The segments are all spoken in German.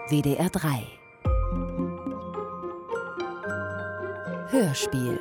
WDR 3 Hörspiel.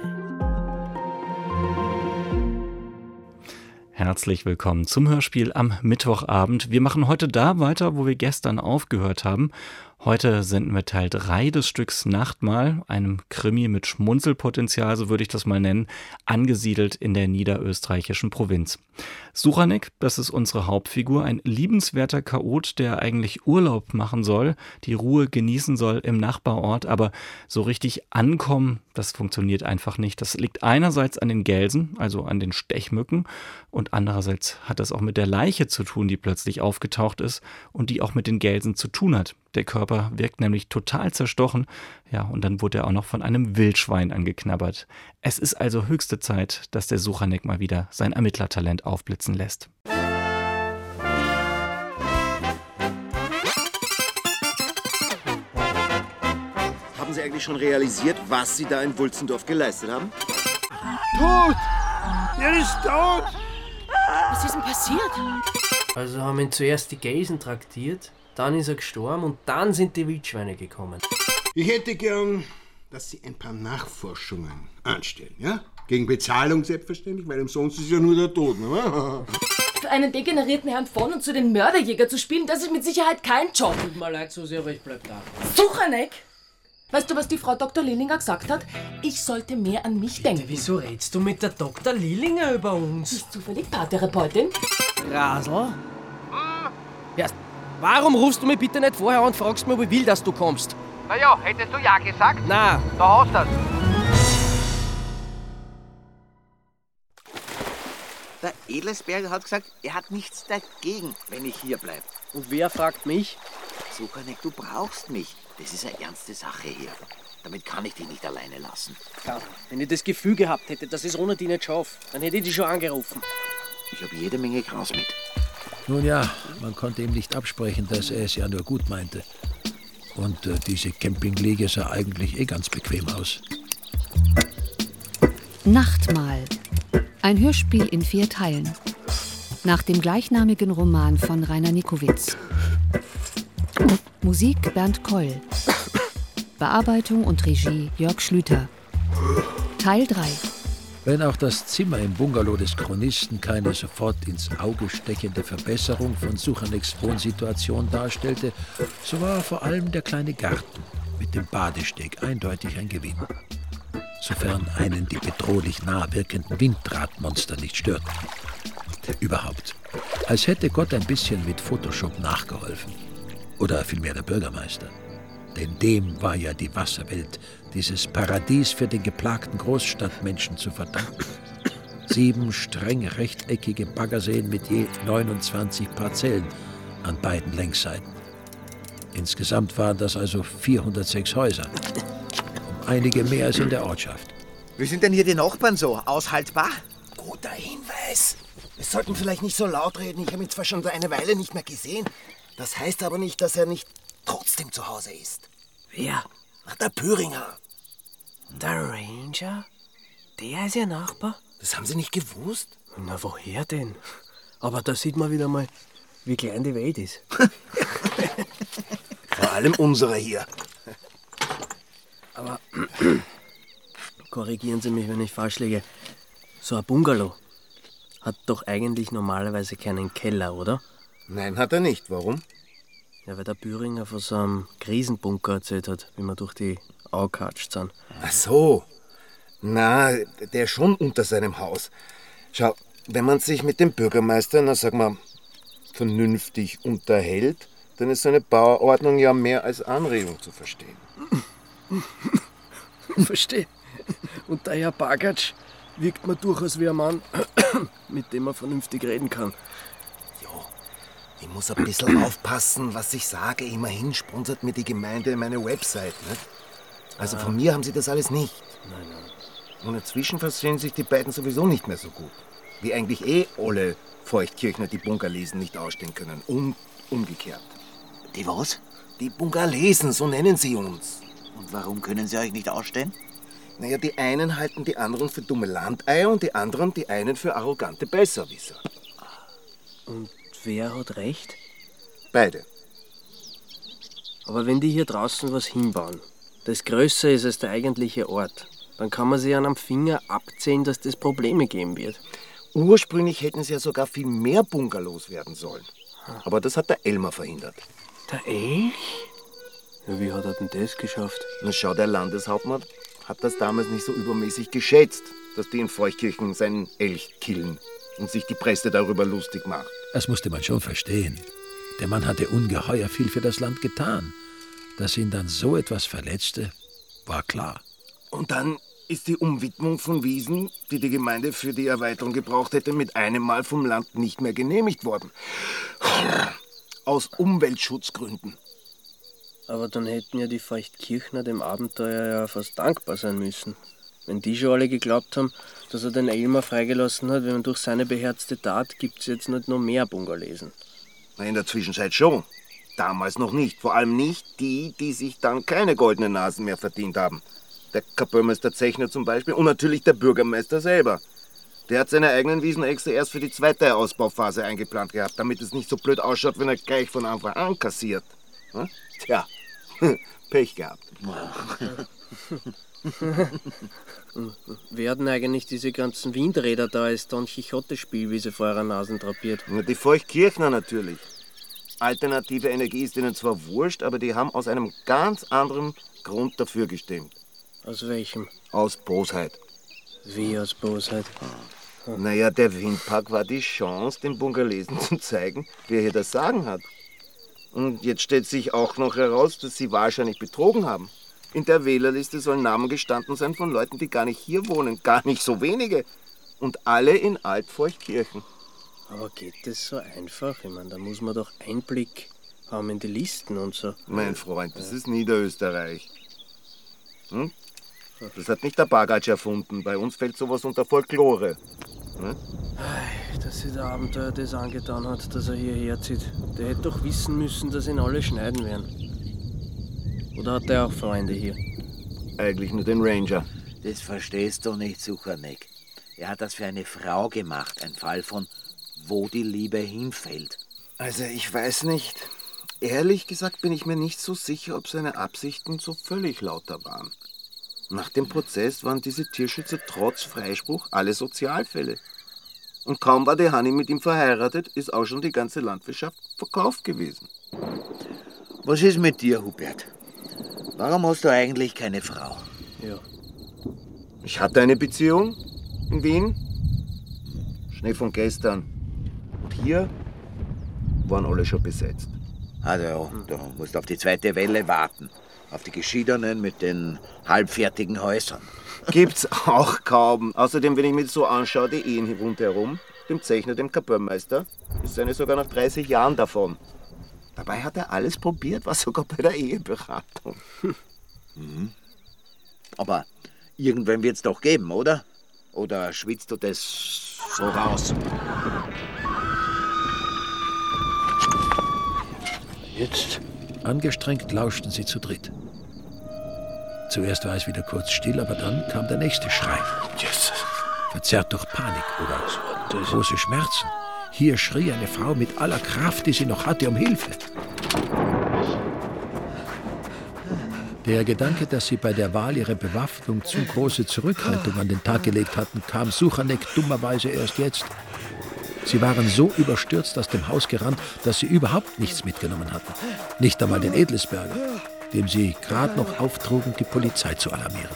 Herzlich willkommen zum Hörspiel am Mittwochabend. Wir machen heute da weiter, wo wir gestern aufgehört haben. Heute senden wir Teil 3 des Stücks Nachtmahl, einem Krimi mit Schmunzelpotenzial, so würde ich das mal nennen, angesiedelt in der niederösterreichischen Provinz. Suchanek, das ist unsere Hauptfigur, ein liebenswerter Chaot, der eigentlich Urlaub machen soll, die Ruhe genießen soll im Nachbarort, aber so richtig ankommen, das funktioniert einfach nicht. Das liegt einerseits an den Gelsen, also an den Stechmücken, und andererseits hat das auch mit der Leiche zu tun, die plötzlich aufgetaucht ist und die auch mit den Gelsen zu tun hat. Der Körper wirkt nämlich total zerstochen, ja, und dann wurde er auch noch von einem Wildschwein angeknabbert. Es ist also höchste Zeit, dass der Suchanek mal wieder sein Ermittlertalent aufblitzen lässt. Haben Sie eigentlich schon realisiert, was Sie da in Wulzendorf geleistet haben? Tot! Er ist tot! Was ist denn passiert? Also haben ihn zuerst die Gelsen traktiert, dann ist er gestorben und dann sind die Wildschweine gekommen. Ich hätte gern, dass Sie ein paar Nachforschungen anstellen, ja? Gegen Bezahlung selbstverständlich, weil umsonst ist ja nur der Tod, ne? Für einen degenerierten Herrn von und zu den Mörderjäger zu spielen, das ist mit Sicherheit kein Job. Tut mir leid, Susi, aber ich bleib da. Suchanek! Weißt du, was die Frau Dr. Lillinger gesagt hat? Ich sollte mehr an mich denken. Wieso redst du mit der Dr. Lillinger über uns? Ist zufällig Paartherapeutin? Rasel? Ja, warum rufst du mich bitte nicht vorher an und fragst mich, ob ich will, dass du kommst? Naja, hättest du ja gesagt? Na, Da hast du's. Der Edelsberger hat gesagt, er hat nichts dagegen, wenn ich hier bleibe. und wer fragt mich? Suchanek, du brauchst mich. Das ist eine ernste Sache hier. Damit kann ich dich nicht alleine lassen. Ja, wenn ich das Gefühl gehabt hätte, dass ich es ohne dich nicht schaffe, dann hätte ich dich schon angerufen. Ich habe jede Menge Gras mit. Nun ja, man konnte ihm nicht absprechen, dass er es ja nur gut meinte. Und diese Campingliege sah eigentlich ganz bequem aus. Nachtmahl. Ein Hörspiel in 4 Teilen. Nach dem gleichnamigen Roman von Rainer Nikowitz. Musik Bernd Keul. Bearbeitung und Regie Jörg Schlüter. Teil 3. Wenn auch das Zimmer im Bungalow des Chronisten keine sofort ins Auge stechende Verbesserung von Suchaneks Wohnsituation darstellte, so war vor allem der kleine Garten mit dem Badesteg eindeutig ein Gewinn. Sofern einen die bedrohlich nah wirkenden Winddrahtmonster nicht störten. Überhaupt, als hätte Gott ein bisschen mit Photoshop nachgeholfen. Oder vielmehr der Bürgermeister. Denn dem war ja die Wasserwelt, dieses Paradies für den geplagten Großstadtmenschen zu verdanken. 7 streng rechteckige Baggerseen mit je 29 Parzellen an beiden Längsseiten. Insgesamt waren das also 406 Häuser. Um einige mehr als in der Ortschaft. Wie sind denn hier die Nachbarn so? Aushaltbar? Guter Hinweis. Wir sollten vielleicht nicht so laut reden. Ich habe ihn zwar schon eine Weile nicht mehr gesehen. Das heißt aber nicht, dass er nicht trotzdem zu Hause ist. Wer? Ach, der Püringer. Der Ranger? Der ist Ihr Nachbar? Das haben Sie nicht gewusst? Na, woher denn? Aber da sieht man wieder mal, wie klein die Welt ist. Vor allem unsere hier. Aber korrigieren Sie mich, wenn ich falsch liege. So ein Bungalow hat doch eigentlich normalerweise keinen Keller, oder? Nein, hat er nicht. Warum? Ja, weil der Büringer von so einem Krisenbunker erzählt hat, wie wir durch die Au gekatscht sind. Ach so. Na, der ist schon unter seinem Haus. Schau, wenn man sich mit dem Bürgermeister, na sag mal, vernünftig unterhält, dann ist so eine Bauordnung ja mehr als Anregung zu verstehen. Verstehe. Und der Herr Bagatsch wirkt mir durchaus wie ein Mann, mit dem man vernünftig reden kann. Ich muss ein bisschen aufpassen, was ich sage. Immerhin sponsert mir die Gemeinde meine Website. Nicht? Also von mir haben sie das alles nicht. Nein. Und inzwischen verstehen sich die beiden sowieso nicht mehr so gut. Wie eigentlich alle Feuchtkirchner, die Bunkerlesen nicht ausstehen können. Und umgekehrt. Die was? Die Bunkerlesen, so nennen sie uns. Und warum können sie euch nicht ausstehen? Naja, die einen halten die anderen für dumme Landeier und die anderen die einen für arrogante Besserwisser. Und wer hat recht? Beide. Aber wenn die hier draußen was hinbauen, das größer ist als der eigentliche Ort, dann kann man sich an am Finger abzählen, dass das Probleme geben wird. Ursprünglich hätten es ja sogar viel mehr Bungalows werden sollen. Aber das hat der Elmar verhindert. Der Elch? Ja, wie hat er denn das geschafft? Na schau, der Landeshauptmann hat das damals nicht so übermäßig geschätzt, dass die in Feuchtkirchen seinen Elch killen und sich die Presse darüber lustig macht. Das musste man schon verstehen. Der Mann hatte ungeheuer viel für das Land getan. Dass ihn dann so etwas verletzte, war klar. Und dann ist die Umwidmung von Wiesen, die die Gemeinde für die Erweiterung gebraucht hätte, mit einem Mal vom Land nicht mehr genehmigt worden. Aus Umweltschutzgründen. Aber dann hätten ja die Feuchtkirchner dem Abenteuer ja fast dankbar sein müssen. Wenn die schon alle geglaubt haben, dass er den Elmar freigelassen hat, wenn man durch seine beherzte Tat gibt es jetzt nicht noch mehr Bungerlesen. Na, in der Zwischenzeit schon. Damals noch nicht. Vor allem nicht die, die sich dann keine goldenen Nasen mehr verdient haben. Der Kapellmeister Zechner zum Beispiel und natürlich der Bürgermeister selber. Der hat seine eigenen Wiesen extra erst für die zweite Ausbauphase eingeplant gehabt, damit es nicht so blöd ausschaut, wenn er gleich von Anfang an kassiert. Hm? Tja, Pech gehabt. Werden eigentlich diese ganzen Windräder da als Don Quixote-Spielwiese vor eurer Nasen drapiert? Die Feuchtkirchner natürlich. Alternative Energie ist ihnen zwar wurscht, aber die haben aus einem ganz anderen Grund dafür gestimmt. Aus welchem? Aus Bosheit. Wie aus Bosheit? Naja, der Windpark war die Chance, den Bungerlesen zu zeigen, wer hier das Sagen hat. Und jetzt stellt sich auch noch heraus, dass sie wahrscheinlich betrogen haben. In der Wählerliste sollen Namen gestanden sein von Leuten, die gar nicht hier wohnen. Gar nicht so wenige. Und alle in Altfeuchtkirchen. Aber geht das so einfach? Ich meine, da muss man doch Einblick haben in die Listen und so. Mein Freund, das ist Niederösterreich. Hm? Das hat nicht der Bagatsch erfunden. Bei uns fällt sowas unter Folklore. Hm? Dass sich der Abenteuer das angetan hat, dass er hierher zieht. Der hätte doch wissen müssen, dass ihn alle schneiden werden. Oder hat er auch Freunde hier? Eigentlich nur den Ranger. Das verstehst du nicht, Suchanek. Er hat das für eine Frau gemacht. Ein Fall von, wo die Liebe hinfällt. Also ich weiß nicht. Ehrlich gesagt bin ich mir nicht so sicher, ob seine Absichten so völlig lauter waren. Nach dem Prozess waren diese Tierschützer trotz Freispruch alle Sozialfälle. Und kaum war die Hanni mit ihm verheiratet, ist auch schon die ganze Landwirtschaft verkauft gewesen. Was ist mit dir, Hubert? Warum hast du eigentlich keine Frau? Ja. Ich hatte eine Beziehung in Wien. Schnee von gestern. Und hier waren alle schon besetzt. Also, du musst auf die zweite Welle warten. Auf die Geschiedenen mit den halbfertigen Häusern. Gibt's auch kaum. Außerdem, wenn ich mir das so anschaue, die Ehen rundherum, dem Zechner, dem Kapellmeister, ist seine sogar nach 30 Jahren davon. Dabei hat er alles probiert, was sogar bei der Eheberatung. Aber irgendwann wird's doch geben, oder? Oder schwitzt du das so raus? Jetzt? Angestrengt lauschten sie zu dritt. Zuerst war es wieder kurz still, aber dann kam der nächste Schrei. Jesus. Verzerrt durch Panik oder große Schmerzen. Hier schrie eine Frau mit aller Kraft, die sie noch hatte, um Hilfe. Der Gedanke, dass sie bei der Wahl ihrer Bewaffnung zu große Zurückhaltung an den Tag gelegt hatten, kam Suchanek dummerweise erst jetzt. Sie waren so überstürzt aus dem Haus gerannt, dass sie überhaupt nichts mitgenommen hatten. Nicht einmal den Edlisberger, dem sie gerade noch auftrugen, die Polizei zu alarmieren.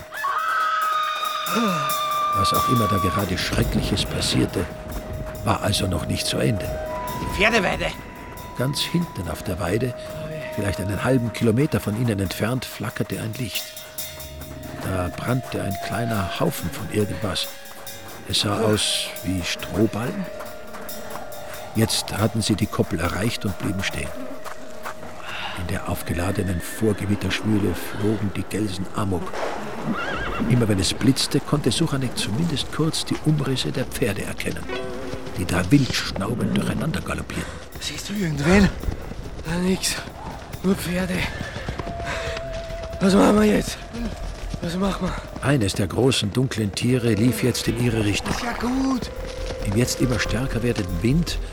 Was auch immer da gerade Schreckliches passierte, war also noch nicht zu Ende. Die Pferdeweide! Ganz hinten auf der Weide, vielleicht einen halben Kilometer von ihnen entfernt, flackerte ein Licht. Da brannte ein kleiner Haufen von irgendwas. Es sah aus wie Strohballen. Jetzt hatten sie die Koppel erreicht und blieben stehen. In der aufgeladenen Vorgewitterschwüle flogen die Gelsen amok. Immer wenn es blitzte, konnte Suchanek zumindest kurz die Umrisse der Pferde erkennen, die da wild schnaubend durcheinander galoppierten. Siehst du irgendwen? Ja, nix. Nur Pferde. Was machen wir jetzt? Was machen wir? Eines der großen, dunklen Tiere lief jetzt in ihre Richtung. Ist ja gut. Im jetzt immer stärker werdenden Wind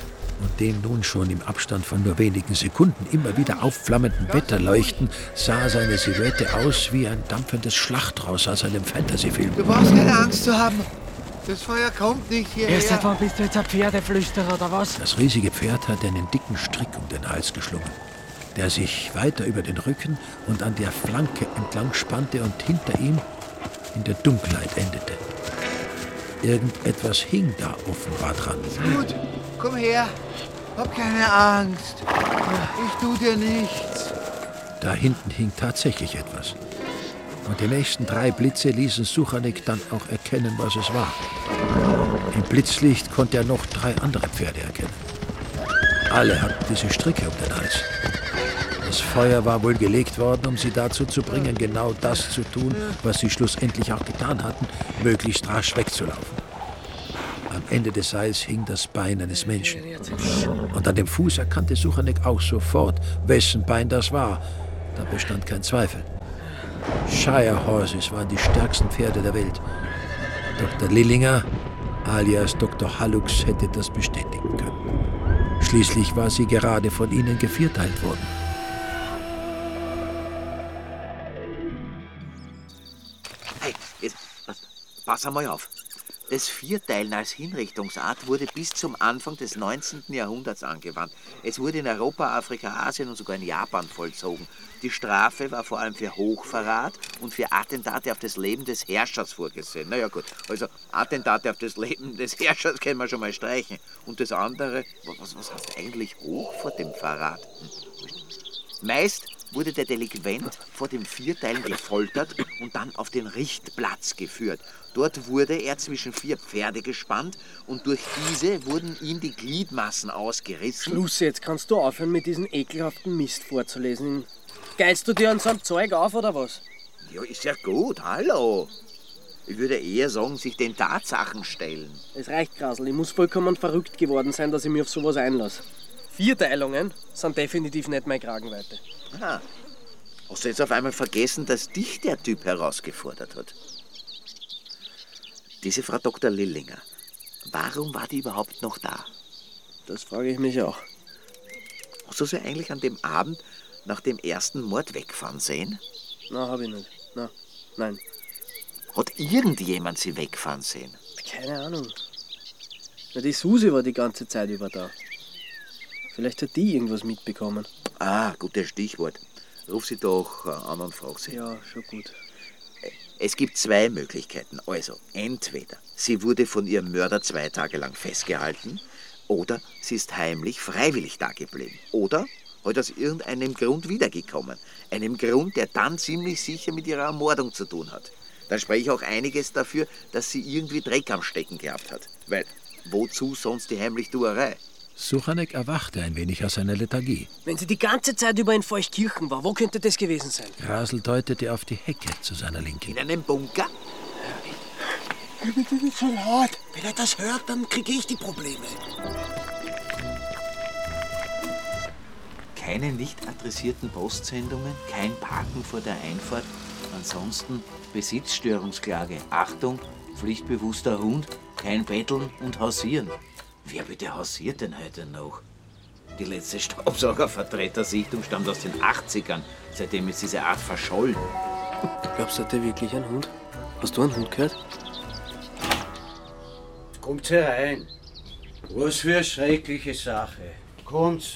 und dem nun schon im Abstand von nur wenigen Sekunden immer wieder aufflammenden Wetterleuchten sah seine Silhouette aus wie ein dampfendes Schlachtross aus einem Fantasyfilm. Du brauchst keine Angst zu haben. Das Feuer kommt nicht hierher. Erst seit wann bist du jetzt ein Pferdeflüsterer, oder was? Das riesige Pferd hatte einen dicken Strick um den Hals geschlungen, der sich weiter über den Rücken und an der Flanke entlang spannte und hinter ihm in der Dunkelheit endete. Irgendetwas hing da offenbar dran. Gut, komm her. Hab keine Angst. Ich tu dir nichts. Da hinten hing tatsächlich etwas. Und die nächsten 3 Blitze ließen Suchanek dann auch erkennen, was es war. Im Blitzlicht konnte er noch 3 andere Pferde erkennen. Alle hatten diese Stricke um den Hals. Das Feuer war wohl gelegt worden, um sie dazu zu bringen, genau das zu tun, was sie schlussendlich auch getan hatten, möglichst rasch wegzulaufen. Am Ende des Seils hing das Bein eines Menschen. Und an dem Fuß erkannte Suchanek auch sofort, wessen Bein das war. Da bestand kein Zweifel. Shire Horses waren die stärksten Pferde der Welt. Dr. Lillinger, alias Dr. Hallux, hätte das bestätigen können. Schließlich war sie gerade von ihnen gevierteilt worden. Hey, jetzt, pass einmal auf. Das Vierteilen als Hinrichtungsart wurde bis zum Anfang des 19. Jahrhunderts angewandt. Es wurde in Europa, Afrika, Asien und sogar in Japan vollzogen. Die Strafe war vor allem für Hochverrat und für Attentate auf das Leben des Herrschers vorgesehen. Naja gut, also Attentate auf das Leben des Herrschers können wir schon mal streichen. Und das andere, was heißt eigentlich hoch vor dem Verrat? Meist wurde der Delinquent vor dem Vierteilen gefoltert und dann auf den Richtplatz geführt. Dort wurde er zwischen 4 Pferde gespannt und durch diese wurden ihm die Gliedmaßen ausgerissen. Schluss, jetzt kannst du aufhören, mit diesem ekelhaften Mist vorzulesen. Geilst du dir an so einem Zeug auf, oder was? Ja, ist ja gut, hallo. Ich würde eher sagen, sich den Tatsachen stellen. Es reicht, Grasl. Ich muss vollkommen verrückt geworden sein, dass ich mich auf sowas einlasse. Vierteilungen sind definitiv nicht meine Kragenweite. Aha. Hast du jetzt auf einmal vergessen, dass dich der Typ herausgefordert hat? Diese Frau Dr. Lillinger, warum war die überhaupt noch da? Das frage ich mich auch. Hast du sie eigentlich an dem Abend nach dem ersten Mord wegfahren sehen? Na, hab ich nicht. Na, nein. Hat irgendjemand sie wegfahren sehen? Keine Ahnung. Na, die Susi war die ganze Zeit über da. Vielleicht hat die irgendwas mitbekommen. Ah, gutes Stichwort. Ruf sie doch an und frag sie. Ja, schon gut. Es gibt 2 Möglichkeiten. Also, entweder sie wurde von ihrem Mörder 2 Tage lang festgehalten oder sie ist heimlich freiwillig dageblieben. Oder halt aus irgendeinem Grund wiedergekommen. Einem Grund, der dann ziemlich sicher mit ihrer Ermordung zu tun hat. Da spreche ich auch einiges dafür, dass sie irgendwie Dreck am Stecken gehabt hat. Weil, wozu sonst die Heimlichtuerei? Suchanek erwachte ein wenig aus seiner Lethargie. Wenn sie die ganze Zeit über in Feuchtkirchen war, wo könnte das gewesen sein? Grasl deutete auf die Hecke zu seiner Linken. In einem Bunker? Bitte nicht so laut. Wenn er das hört, dann kriege ich die Probleme. Keine nicht adressierten Postsendungen, kein Parken vor der Einfahrt, ansonsten Besitzstörungsklage. Achtung, pflichtbewusster Hund, kein Betteln und Hausieren. Wer bitte hausiert denn heute noch? Die letzte Staubsaugervertretersichtung stammt aus den 80ern. Seitdem ist diese Art verschollen. Glaubst du, hat der wirklich einen Hund? Hast du einen Hund gehört? Kommt herein. Was für eine schreckliche Sache. Kommt.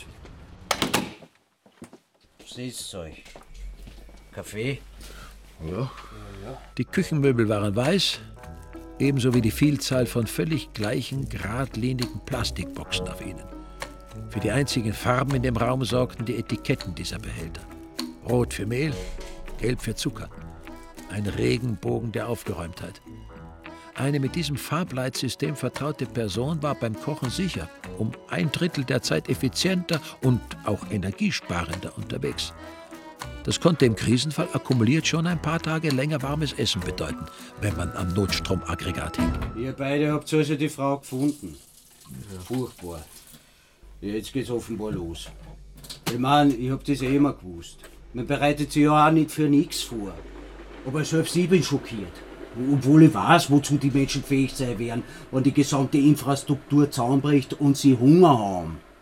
Sitzt euch. Kaffee? Ja. Die Küchenmöbel waren weiß, ebenso wie die Vielzahl von völlig gleichen, geradlinigen Plastikboxen auf ihnen. Für die einzigen Farben in dem Raum sorgten die Etiketten dieser Behälter. Rot für Mehl, gelb für Zucker. Ein Regenbogen der Aufgeräumtheit. Eine mit diesem Farbleitsystem vertraute Person war beim Kochen sicher um 1/3 der Zeit effizienter und auch energiesparender unterwegs. Das konnte im Krisenfall akkumuliert schon ein paar Tage länger warmes Essen bedeuten, wenn man am Notstromaggregat hing. Ihr beide habt also die Frau gefunden. Ja. Furchtbar. Jetzt geht's offenbar los. Ich meine, ich hab das immer gewusst. Man bereitet sich ja auch nicht für nichts vor. Aber selbst ich bin schockiert. Obwohl ich weiß, wozu die Menschen fähig sein werden, wenn die gesamte Infrastruktur zusammenbricht und sie Hunger haben.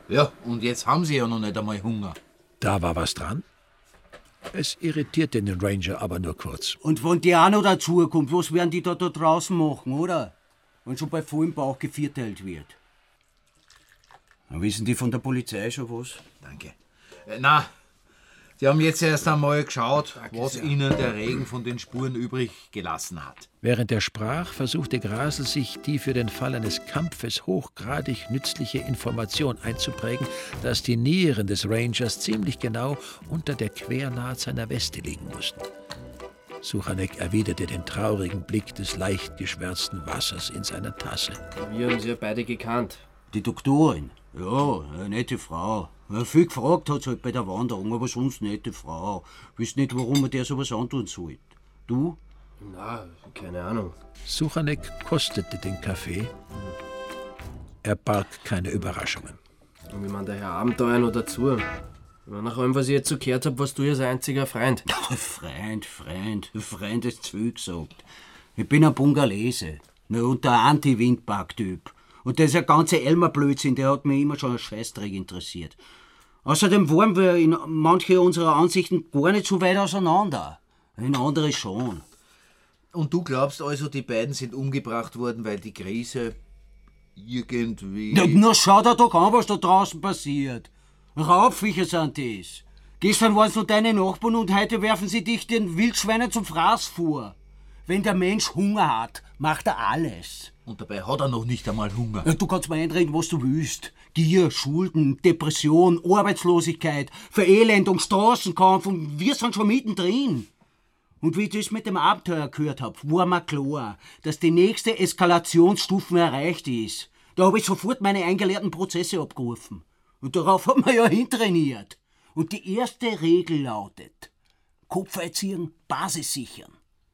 Ja, und jetzt haben sie ja noch nicht einmal Hunger. Da war was dran. Es irritierte den Ranger aber nur kurz. Und wenn die auch noch dazukommt, was werden die da draußen machen, oder? Wenn schon bei vollem Bauch gevierteilt wird. Na, wissen die von der Polizei schon was? Danke. Na, die haben jetzt erst einmal geschaut, was sehr. ihnen der Regen von den Spuren übrig gelassen hat. Während er sprach, versuchte Grasl sich die für den Fall eines Kampfes hochgradig nützliche Information einzuprägen, dass die Nieren des Rangers ziemlich genau unter der Quernaht seiner Weste liegen mussten. Suchanek erwiderte den traurigen Blick des leicht geschwärzten Wassers in seiner Tasse. Wir haben sie ja beide gekannt. Die Doktorin? Ja, eine nette Frau. Ja, viel gefragt hat sie halt bei der Wanderung, aber sonst nette Frau. Wisst nicht, warum man der sowas antun soll. Du? Na, keine Ahnung. Suchanek kostete den Kaffee. Er barg keine Überraschungen. Und wie man der Herr Abenteuer noch dazu. Nach allem, was ich jetzt so gehört habe, warst du als einziger Freund. Freund ist zu viel gesagt. Ich bin ein Bungalese. Und der Anti-Windpark-Typ. Und das ist ein ganzer Elmer-Blödsinn, der hat mich immer schon als Scheißdreck interessiert. Außerdem waren wir in manche unserer Ansichten gar nicht so weit auseinander. In andere schon. Und du glaubst also, die beiden sind umgebracht worden, weil die Krise irgendwie... Na, schau dir doch an, was da draußen passiert. Raubviecher sind das. Gestern waren es noch deine Nachbarn und heute werfen sie dich den Wildschweinen zum Fraß vor. Wenn der Mensch Hunger hat, macht er alles. Und dabei hat er noch nicht einmal Hunger. Du kannst mir einreden, was du willst. Gier, Schulden, Depression, Arbeitslosigkeit, Verelendung, Straßenkampf und wir sind schon mittendrin. Und wie ich das mit dem Abenteuer gehört habe, war mir klar, dass die nächste Eskalationsstufe erreicht ist. Da habe ich sofort meine eingelehrten Prozesse abgerufen. Und darauf hat man ja hintrainiert. Und die erste Regel lautet: Kopf einziehen, Basis sichern.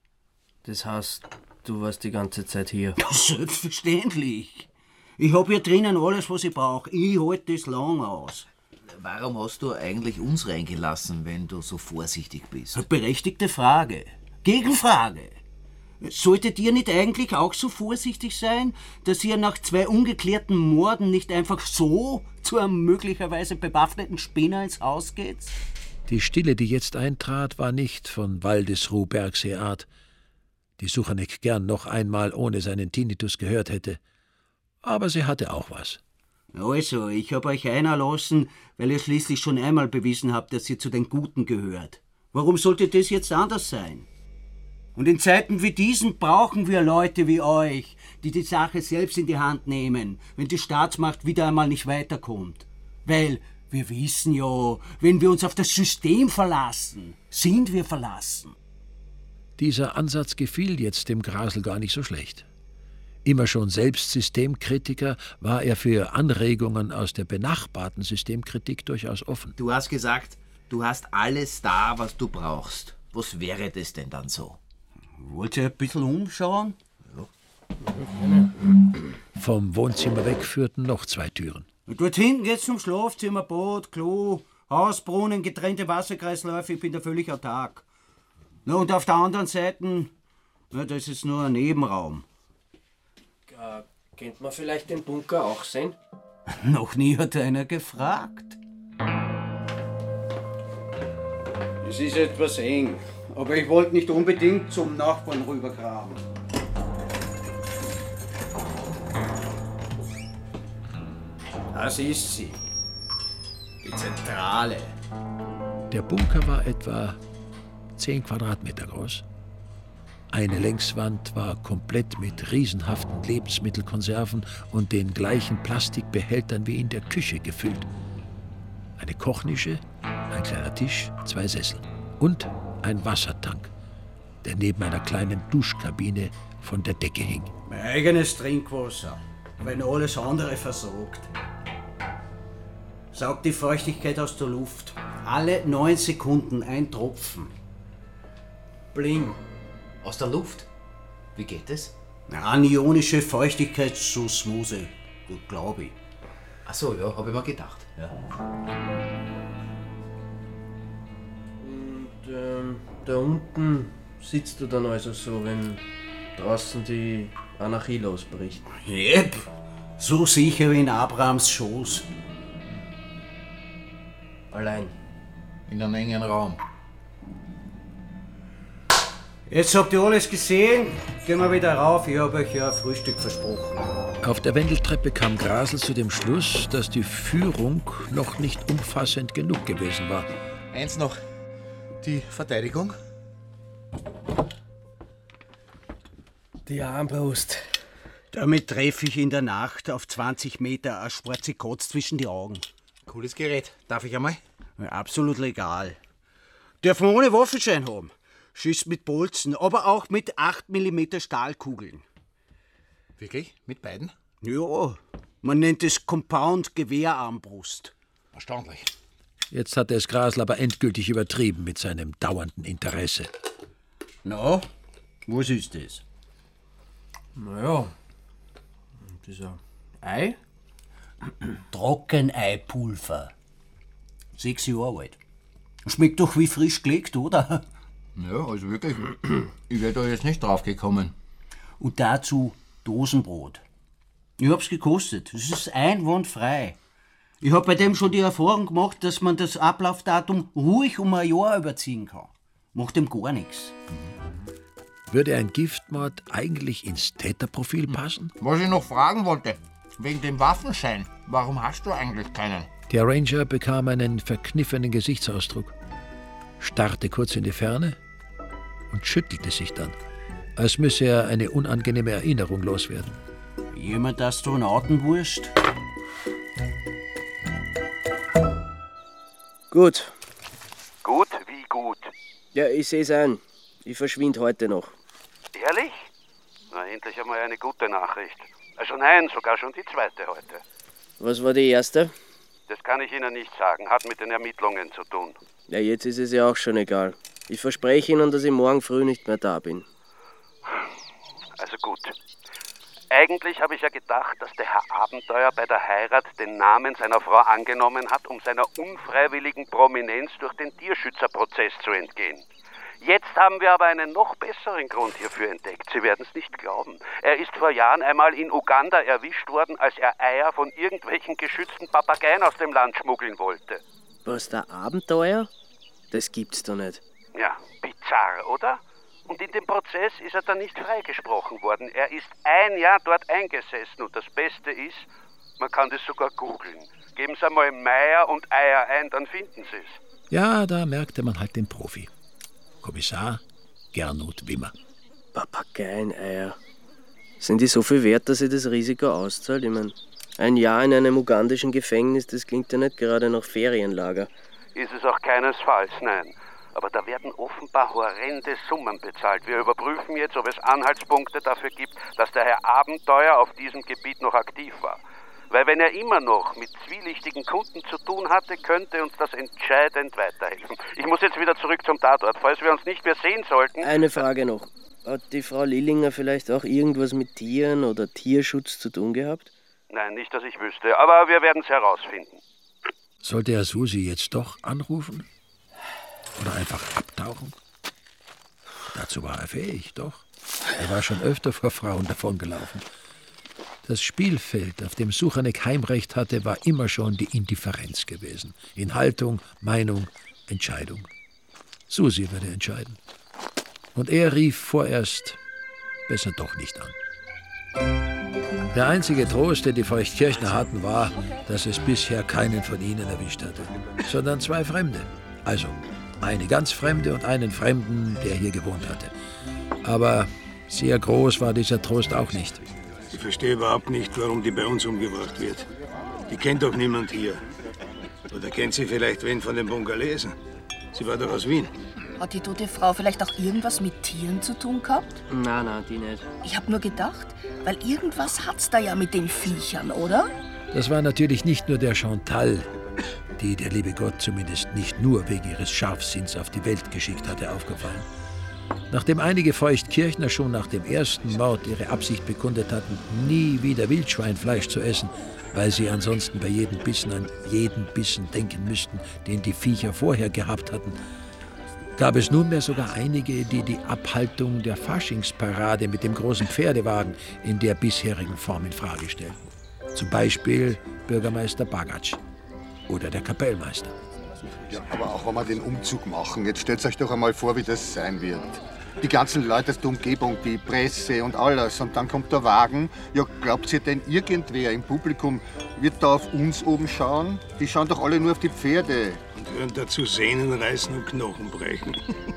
Das heißt, du warst die ganze Zeit hier. Selbstverständlich. Ich hab hier drinnen alles, was ich brauche. Ich halte das lang aus. Warum hast du eigentlich uns reingelassen, wenn du so vorsichtig bist? Eine berechtigte Frage. Gegenfrage. Solltet ihr nicht eigentlich auch so vorsichtig sein, dass ihr nach 2 ungeklärten Morden nicht einfach so zu einem möglicherweise bewaffneten Spinner ins Haus geht? Die Stille, die jetzt eintrat, war nicht von Waldesruh-Bergseeart, die Suchanek gern noch einmal ohne seinen Tinnitus gehört hätte. Aber sie hatte auch was. Also, ich hab euch einerlassen, weil ihr schließlich schon einmal bewiesen habt, dass ihr zu den Guten gehört. Warum sollte das jetzt anders sein? Und in Zeiten wie diesen brauchen wir Leute wie euch, die die Sache selbst in die Hand nehmen, wenn die Staatsmacht wieder einmal nicht weiterkommt. Weil wir wissen ja, wenn wir uns auf das System verlassen, sind wir verlassen. Dieser Ansatz gefiel jetzt dem Grasl gar nicht so schlecht. Immer schon selbst Systemkritiker, war er für Anregungen aus der benachbarten Systemkritik durchaus offen. Du hast gesagt, du hast alles da, was du brauchst. Was wäre das denn dann so? Wollt ihr ein bisschen umschauen? Ja. Vom Wohnzimmer weg führten noch 2 Türen. Und dort hinten geht's zum Schlafzimmer, Bad, Klo, Hausbrunnen, getrennte Wasserkreisläufe. Ich bin da völlig autark. Na, und auf der anderen Seite, na, das ist nur ein Nebenraum. Kennt man vielleicht den Bunker auch sehen? Noch nie hat einer gefragt. Es ist etwas eng, aber ich wollte nicht unbedingt zum Nachbarn rübergraben. Das ist sie. Die Zentrale. Der Bunker war etwa 10 Quadratmeter groß. Eine Längswand war komplett mit riesenhaften Lebensmittelkonserven und den gleichen Plastikbehältern wie in der Küche gefüllt. Eine Kochnische, ein kleiner Tisch, 2 Sessel und ein Wassertank, der neben einer kleinen Duschkabine von der Decke hing. Mein eigenes Trinkwasser, wenn alles andere versorgt. Saugt die Feuchtigkeit aus der Luft. Alle 9 Sekunden ein Tropfen. Bling. Aus der Luft? Wie geht es? Anionische Feuchtigkeitsosmose, glaube ich. Ach so, ja, habe ich mir gedacht. Ja. Und da unten sitzt du dann also so, wenn draußen die Anarchie losbricht. Jep, so sicher wie in Abrahams Schoß. Allein. In einem engen Raum. Jetzt habt ihr alles gesehen. Gehen wir wieder rauf. Ich hab euch ja ein Frühstück versprochen. Auf der Wendeltreppe kam Grasl zu dem Schluss, dass die Führung noch nicht umfassend genug gewesen war. Eins noch. Die Verteidigung? Die Armbrust. Damit treffe ich in der Nacht auf 20 Meter eine schwarze Kotz zwischen die Augen. Cooles Gerät. Darf ich einmal? Ja, absolut legal. Dürfen wir ohne Waffenschein haben. Schießt mit Bolzen, aber auch mit 8 mm Stahlkugeln. Wirklich? Mit beiden? Ja, man nennt es Compound-Gewehrarmbrust. Erstaunlich. Jetzt hatte es Grasl aber endgültig übertrieben mit seinem dauernden Interesse. Na, was ist das? Naja, das ist ein Ei. Trockeneipulver. 6 Jahre alt. Schmeckt doch wie frisch gelegt, oder? Ja, also wirklich. Ich wäre da jetzt nicht drauf gekommen. Und dazu Dosenbrot. Ich hab's gekostet. Es ist einwandfrei. Ich hab bei dem schon die Erfahrung gemacht, dass man das Ablaufdatum ruhig um ein Jahr überziehen kann. Macht dem gar nichts. Würde ein Giftmord eigentlich ins Täterprofil passen? Was ich noch fragen wollte, wegen dem Waffenschein, warum hast du eigentlich keinen? Der Ranger bekam einen verkniffenen Gesichtsausdruck, starrte kurz in die Ferne und schüttelte sich dann, als müsse er eine unangenehme Erinnerung loswerden. Jemand Astronautenwurst? Gut. Gut? Wie gut? Ja, ich seh's ein. Ich verschwind heute noch. Ehrlich? Na, endlich einmal eine gute Nachricht. Also nein, sogar schon die zweite heute. Was war die erste? Das kann ich Ihnen nicht sagen. Hat mit den Ermittlungen zu tun. Ja, jetzt ist es ja auch schon egal. Ich verspreche Ihnen, dass ich morgen früh nicht mehr da bin. Also gut. Eigentlich habe ich ja gedacht, dass der Herr Abenteuer bei der Heirat den Namen seiner Frau angenommen hat, um seiner unfreiwilligen Prominenz durch den Tierschützerprozess zu entgehen. Jetzt haben wir aber einen noch besseren Grund hierfür entdeckt. Sie werden es nicht glauben. Er ist vor Jahren einmal in Uganda erwischt worden, als er Eier von irgendwelchen geschützten Papageien aus dem Land schmuggeln wollte. Was, der Abenteuer? Das gibt's doch nicht. Ja, bizarr, oder? Und in dem Prozess ist er dann nicht freigesprochen worden. Er ist 1 Jahr dort eingesessen und das Beste ist, man kann das sogar googeln. Geben Sie einmal Meier und Eier ein, dann finden Sie es. Ja, da merkte man halt den Profi. Kommissar Gernot Wimmer. Papageieneier. Sind die so viel wert, dass sie das Risiko auszahlt? Ich meine, 1 Jahr in einem ugandischen Gefängnis, das klingt ja nicht gerade nach Ferienlager. Ist es auch keinesfalls, nein. Aber da werden offenbar horrende Summen bezahlt. Wir überprüfen jetzt, ob es Anhaltspunkte dafür gibt, dass der Herr Abenteuer auf diesem Gebiet noch aktiv war. Weil wenn er immer noch mit zwielichtigen Kunden zu tun hatte, könnte uns das entscheidend weiterhelfen. Ich muss jetzt wieder zurück zum Tatort. Falls wir uns nicht mehr sehen sollten... Eine Frage noch. Hat die Frau Lillinger vielleicht auch irgendwas mit Tieren oder Tierschutz zu tun gehabt? Nein, nicht, dass ich wüsste. Aber wir werden es herausfinden. Sollte er Susi jetzt doch anrufen? Oder einfach abtauchen? Dazu war er fähig, doch. Er war schon öfter vor Frauen davongelaufen. Das Spielfeld, auf dem Suchanek Heimrecht hatte, war immer schon die Indifferenz gewesen. In Haltung, Meinung, Entscheidung. Susi würde entscheiden. Und er rief vorerst besser doch nicht an. Der einzige Trost, den die Feuchtkirchner hatten, war, dass es bisher keinen von ihnen erwischt hatte, sondern 2 Fremde. Also eine ganz Fremde und einen Fremden, der hier gewohnt hatte. Aber sehr groß war dieser Trost auch nicht. Ich verstehe überhaupt nicht, warum die bei uns umgebracht wird. Die kennt doch niemand hier. Oder kennt sie vielleicht wen von den Bungalesen? Sie war doch aus Wien. Hat die tote Frau vielleicht auch irgendwas mit Tieren zu tun gehabt? Nein, die nicht. Ich hab nur gedacht, weil irgendwas hat's da ja mit den Viechern, oder? Das war natürlich nicht nur der Chantal, die der liebe Gott zumindest nicht nur wegen ihres Scharfsinns auf die Welt geschickt hatte, aufgefallen. Nachdem einige Feuchtkirchner schon nach dem ersten Mord ihre Absicht bekundet hatten, nie wieder Wildschweinfleisch zu essen, weil sie ansonsten bei jedem Bissen an jeden Bissen denken müssten, den die Viecher vorher gehabt hatten, gab es nunmehr sogar einige, die die Abhaltung der Faschingsparade mit dem großen Pferdewagen in der bisherigen Form in Frage stellten. Zum Beispiel Bürgermeister Bagatsch oder der Kapellmeister. Ja, aber auch wenn wir den Umzug machen, jetzt stellt euch doch einmal vor, wie das sein wird. Die ganzen Leute aus der Umgebung, die Presse und alles. Und dann kommt der Wagen. Ja, glaubt ihr denn, irgendwer im Publikum wird da auf uns oben schauen? Die schauen doch alle nur auf die Pferde. Und würden dazu Sehnen reißen und Knochen brechen.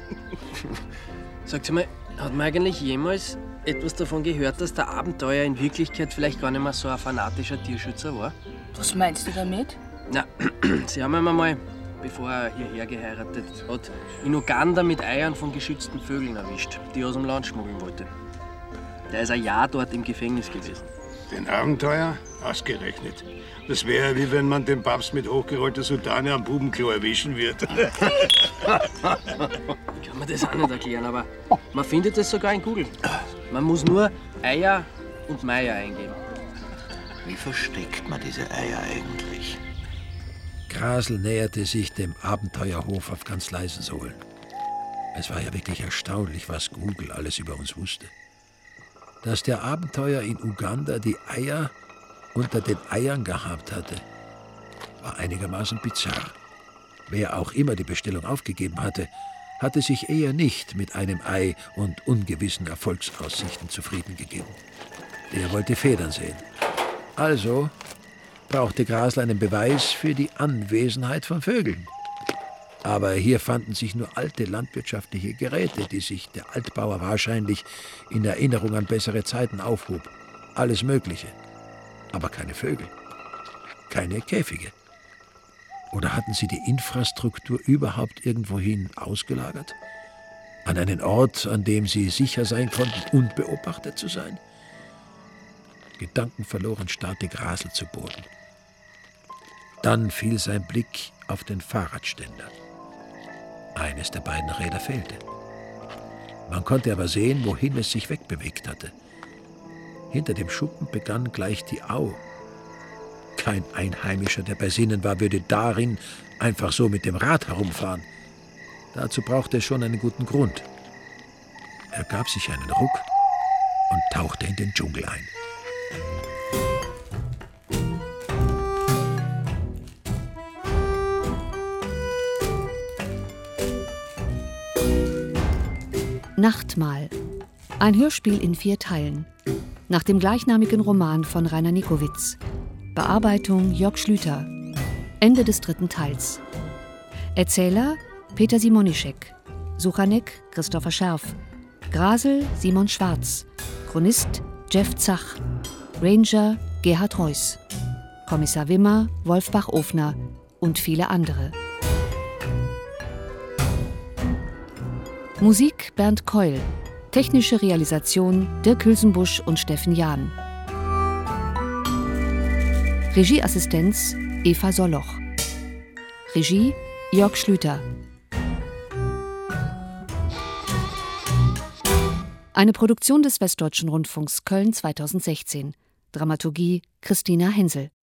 Sagt mal, hat man eigentlich jemals etwas davon gehört, dass der Abenteuer in Wirklichkeit vielleicht gar nicht mehr so ein fanatischer Tierschützer war? Was meinst du damit? Na, Sie haben ihn einmal, bevor er hierher geheiratet hat, in Uganda mit Eiern von geschützten Vögeln erwischt, die er aus dem Land schmuggeln wollte. Der ist ein Jahr dort im Gefängnis gewesen. Den Abenteuer? Ausgerechnet. Das wäre, wie wenn man den Papst mit hochgerollter Soutane am Bubenklo erwischen wird. Ich kann mir das auch nicht erklären, aber man findet es sogar in Google. Man muss nur Eier und Meier eingeben. Wie versteckt man diese Eier eigentlich? Grasl näherte sich dem Abenteuerhof auf ganz leisen Sohlen. Es war ja wirklich erstaunlich, was Google alles über uns wusste. Dass der Abenteuer in Uganda die Eier unter den Eiern gehabt hatte, war einigermaßen bizarr. Wer auch immer die Bestellung aufgegeben hatte, hatte sich eher nicht mit einem Ei und ungewissen Erfolgsaussichten zufrieden gegeben. Der wollte Federn sehen. Also brauchte Grasl einen Beweis für die Anwesenheit von Vögeln. Aber hier fanden sich nur alte landwirtschaftliche Geräte, die sich der Altbauer wahrscheinlich in Erinnerung an bessere Zeiten aufhob. Alles Mögliche. Aber keine Vögel. Keine Käfige. Oder hatten sie die Infrastruktur überhaupt irgendwohin ausgelagert? An einen Ort, an dem sie sicher sein konnten, unbeobachtet zu sein? Gedankenverloren starrte Grasl zu Boden. Dann fiel sein Blick auf den Fahrradständer. Eines der beiden Räder fehlte. Man konnte aber sehen, wohin es sich wegbewegt hatte. Hinter dem Schuppen begann gleich die Au. Kein Einheimischer, der bei Sinnen war, würde darin einfach so mit dem Rad herumfahren. Dazu brauchte es schon einen guten Grund. Er gab sich einen Ruck und tauchte in den Dschungel ein. Nachtmahl. Ein Hörspiel in 4 Teilen. Nach dem gleichnamigen Roman von Rainer Nikowitz. Bearbeitung Jörg Schlüter. Ende des 3. Teils. Erzähler Peter Simonischek. Suchanek Christopher Scherf. Grasl Simon Schwarz. Chronist Jeff Zach. Ranger Gerhard Reuss. Kommissar Wimmer Wolfbach Ofner und viele andere. Musik Bernd Keul. Technische Realisation Dirk Hülsenbusch und Steffen Jahn. Regieassistenz Eva Solloch. Regie Jörg Schlüter. Eine Produktion des Westdeutschen Rundfunks Köln 2016. Dramaturgie Christina Hensel.